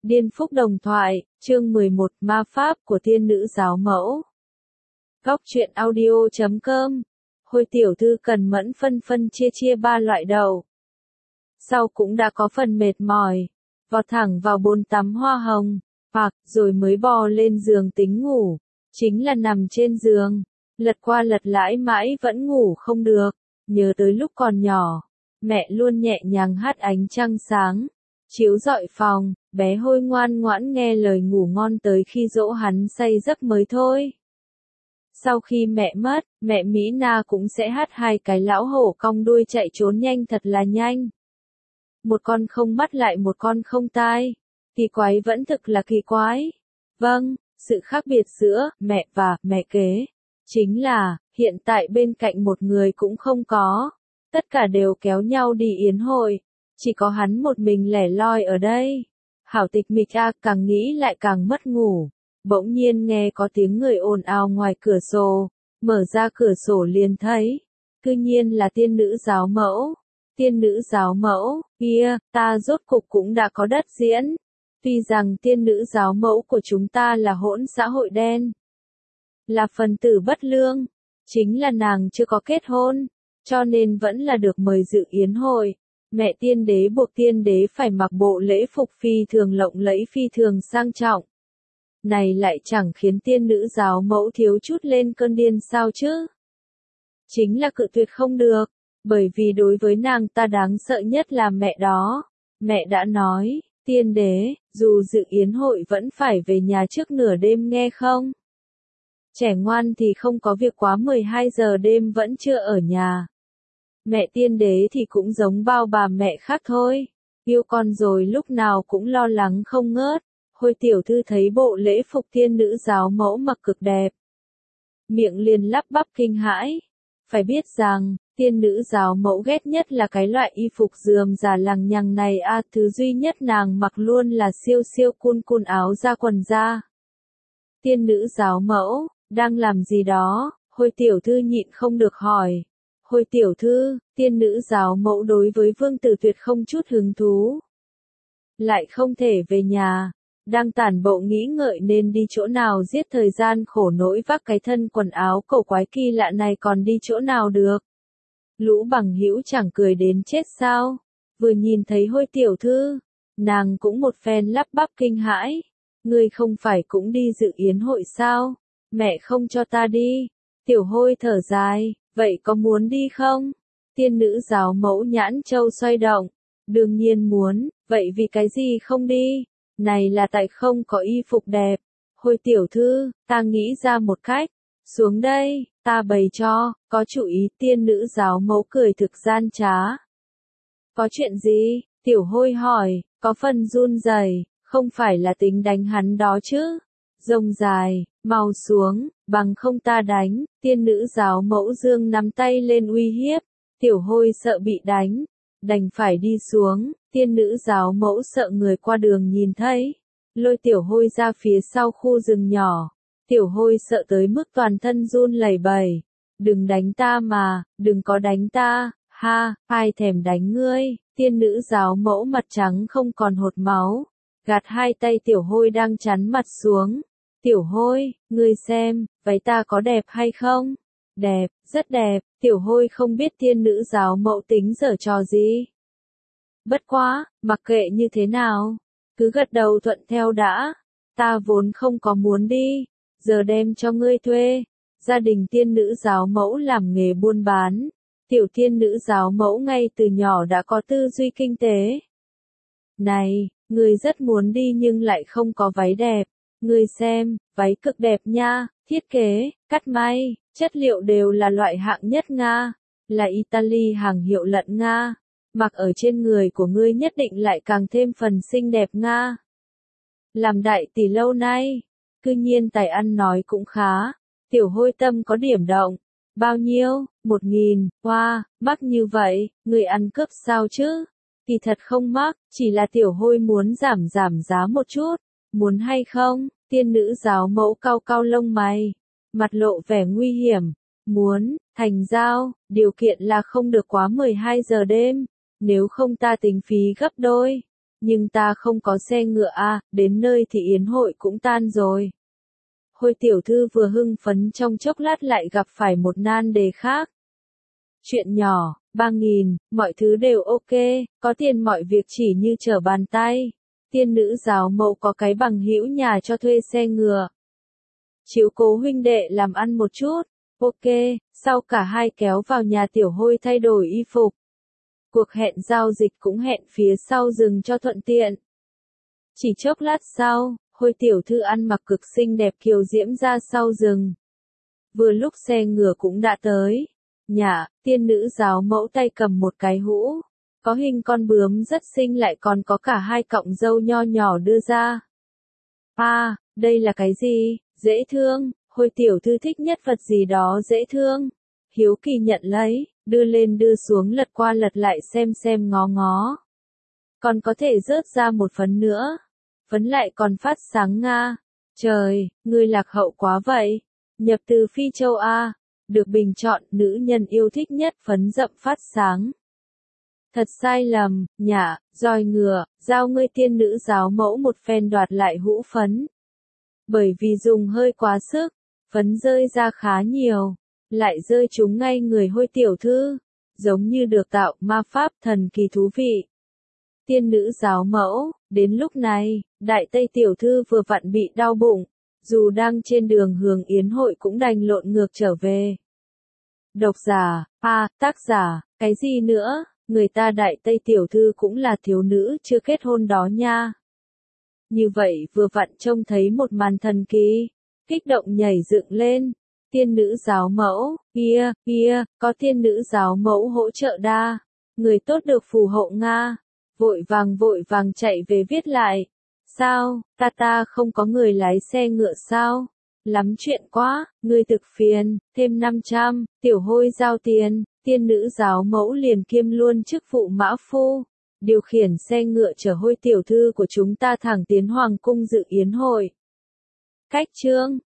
Điên Phúc Đồng Thoại, chương 11, Ma Pháp của Tiên Nữ Giáo Mẫu. Góc truyện audio.com. Hồi tiểu thư cần mẫn phân chia ba loại đầu. Sau cũng đã có phần mệt mỏi, vọt thẳng vào bồn tắm hoa hồng, hoặc rồi mới bò lên giường tính ngủ. Chính là nằm trên giường, lật qua lật lại mãi vẫn ngủ không được. Nhớ tới lúc còn nhỏ, mẹ luôn nhẹ nhàng hát ánh trăng sáng, chiếu rọi phòng, bé Hôi ngoan ngoãn nghe lời ngủ ngon tới khi dỗ hắn say giấc mới thôi. Sau khi mẹ mất, mẹ Mỹ Na cũng sẽ hát hai cái lão hổ cong đuôi chạy trốn nhanh thật là nhanh. Một con không mắt lại một con không tai. Kỳ quái vẫn thực là kỳ quái. Vâng, sự khác biệt giữa mẹ và mẹ kế chính là hiện tại bên cạnh một người cũng không có. Tất cả đều kéo nhau đi yến hội. Chỉ có hắn một mình lẻ loi ở đây. Hảo tịch mịch càng nghĩ lại càng mất ngủ. Bỗng nhiên nghe có tiếng người ồn ào ngoài cửa sổ. Mở ra cửa sổ liền thấy. Cư nhiên là tiên nữ giáo mẫu. Tiên nữ giáo mẫu, kia, ta rốt cục cũng đã có đất diễn. Tuy rằng tiên nữ giáo mẫu của chúng ta là hỗn xã hội đen. Là phần tử bất lương. Chính là nàng chưa có kết hôn. Cho nên vẫn là được mời dự yến hội. Mẹ tiên đế buộc tiên đế phải mặc bộ lễ phục phi thường lộng lẫy phi thường sang trọng. Này lại chẳng khiến tiên nữ giáo mẫu thiếu chút lên cơn điên sao chứ? Chính là cự tuyệt không được, bởi vì đối với nàng ta đáng sợ nhất là mẹ đó. Mẹ đã nói, tiên đế, dù dự yến hội vẫn phải về nhà trước nửa đêm nghe không? Trẻ ngoan thì không có việc quá 12 giờ đêm vẫn chưa ở nhà. Mẹ tiên đế thì cũng giống bao bà mẹ khác thôi. Yêu con rồi lúc nào cũng lo lắng không ngớt. Hồi tiểu thư thấy bộ lễ phục tiên nữ giáo mẫu mặc cực đẹp. Miệng liền lắp bắp kinh hãi. Phải biết rằng, tiên nữ giáo mẫu ghét nhất là cái loại y phục rườm rà lằng nhằng này thứ duy nhất nàng mặc luôn là siêu siêu cun áo da quần da. Tiên nữ giáo mẫu, đang làm gì đó? Hồi tiểu thư nhịn không được hỏi. Hồi tiểu thư, tiên nữ giáo mẫu đối với vương tử tuyệt không chút hứng thú. Lại không thể về nhà, đang tản bộ nghĩ ngợi nên đi chỗ nào giết thời gian khổ nỗi vác cái thân quần áo cổ quái kỳ lạ này còn đi chỗ nào được. Lũ bằng hữu chẳng cười đến chết sao, vừa nhìn thấy Hôi tiểu thư, nàng cũng một phen lắp bắp kinh hãi. Ngươi không phải cũng đi dự yến hội sao, mẹ không cho ta đi. Tiểu Hôi thở dài. Vậy có muốn đi không? Tiên nữ giáo mẫu nhãn châu xoay động. Đương nhiên muốn, vậy vì cái gì không đi? Này là tại không có y phục đẹp. Hồi tiểu thư, ta nghĩ ra một cách. Xuống đây, ta bày cho, có chủ ý tiên nữ giáo mẫu cười thực gian trá. Có chuyện gì? Tiểu Hôi hỏi, có phần run rẩy, không phải là tính đánh hắn đó chứ? Rông dài, mau xuống, bằng không ta đánh. Tiên nữ giáo mẫu dương nắm tay lên uy hiếp. Tiểu Hôi sợ bị đánh, đành phải đi xuống. Tiên nữ giáo mẫu sợ người qua đường nhìn thấy, lôi Tiểu Hôi ra phía sau khu rừng nhỏ. Tiểu Hôi sợ tới mức toàn thân run lẩy bẩy. Đừng đánh ta mà, đừng có đánh ta, ha, ai thèm đánh ngươi. Tiên nữ giáo mẫu mặt trắng không còn hột máu, gạt hai tay Tiểu Hôi đang chắn mặt xuống. Tiểu Hôi, ngươi xem, váy ta có đẹp hay không? Đẹp, rất đẹp. Tiểu Hôi không biết tiên nữ giáo mẫu tính giở trò gì. Bất quá, mặc kệ như thế nào, cứ gật đầu thuận theo đã. Ta vốn không có muốn đi, giờ đem cho ngươi thuê. Gia đình tiên nữ giáo mẫu làm nghề buôn bán. Tiểu tiên nữ giáo mẫu ngay từ nhỏ đã có tư duy kinh tế. Này, ngươi rất muốn đi nhưng lại không có váy đẹp. Ngươi xem, váy cực đẹp nha, thiết kế, cắt may, chất liệu đều là loại hạng nhất Nga, là Italy hàng hiệu lận Nga, mặc ở trên người của ngươi nhất định lại càng thêm phần xinh đẹp Nga. Làm đại tỷ lâu nay, cư nhiên tài ăn nói cũng khá. Tiểu Hôi tâm có điểm động. Bao nhiêu? 1.000, wow, mắc như vậy, ngươi ăn cướp sao chứ? Kỳ thật không mắc, chỉ là Tiểu Hôi muốn giảm giá một chút. Muốn hay không? Tiên nữ giáo mẫu cau cau lông mày, mặt lộ vẻ nguy hiểm. Muốn, thành giao, điều kiện là không được quá 12 giờ đêm, nếu không ta tính phí gấp đôi. nhưng ta không có xe ngựa à, đến nơi thì yến hội cũng tan rồi. Hôi tiểu thư vừa hưng phấn trong chốc lát lại gặp phải một nan đề khác. Chuyện nhỏ, 3.000, mọi thứ đều ok, có tiền mọi việc chỉ như trở bàn tay. Tiên nữ giáo mẫu có cái bằng hữu nhà cho thuê xe ngựa. Chiếu cố huynh đệ làm ăn một chút. Ok, sau cả hai kéo vào nhà tiểu hôi thay đổi y phục. Cuộc hẹn giao dịch cũng hẹn phía sau rừng cho thuận tiện. Chỉ chốc lát sau, hôi tiểu thư ăn mặc cực xinh đẹp kiều diễm ra sau rừng. Vừa lúc xe ngựa cũng đã tới. Nhà, tiên nữ giáo mẫu tay cầm một cái hũ. Có hình con bướm rất xinh lại còn có cả hai cọng râu nho nhỏ đưa ra. À, đây là cái gì? Dễ thương, hôi tiểu thư thích nhất vật gì đó dễ thương. Hiếu kỳ nhận lấy, đưa lên đưa xuống lật qua lật lại xem ngó ngó. Còn có thể rớt ra một phấn nữa. Phấn lại còn phát sáng nga. Trời, ngươi lạc hậu quá vậy. Nhập từ Phi Châu A. Được bình chọn nữ nhân yêu thích nhất phấn rậm phát sáng. Thật sai lầm, nhả, roi ngựa, giao ngươi tiên nữ giáo mẫu một phen đoạt lại hũ phấn. Bởi vì dùng hơi quá sức, phấn rơi ra khá nhiều, lại rơi trúng ngay người hôi tiểu thư, giống như được tạo ma pháp thần kỳ thú vị. Tiên nữ giáo mẫu, đến lúc này, đại tây tiểu thư vừa vặn bị đau bụng, dù đang trên đường hưởng yến hội cũng đành lộn ngược trở về. Độc giả, tác giả, cái gì nữa, người ta đại tây tiểu thư cũng là thiếu nữ chưa kết hôn đó nha. Như vậy vừa vặn trông thấy một màn thần kỳ, kích động nhảy dựng lên, tiên nữ giáo mẫu, kia, có tiên nữ giáo mẫu hỗ trợ đa, người tốt được phù hộ Nga, vội vàng chạy về viết lại, sao, ta không có người lái xe ngựa sao, lắm chuyện quá, ngươi thực phiền, thêm 500, tiểu hôi giao tiền, tiên nữ giáo mẫu liền kiêm luôn chức vụ mã phu. Điều khiển xe ngựa chở hôi tiểu thư của chúng ta thẳng tiến hoàng cung dự yến hội. Cách chương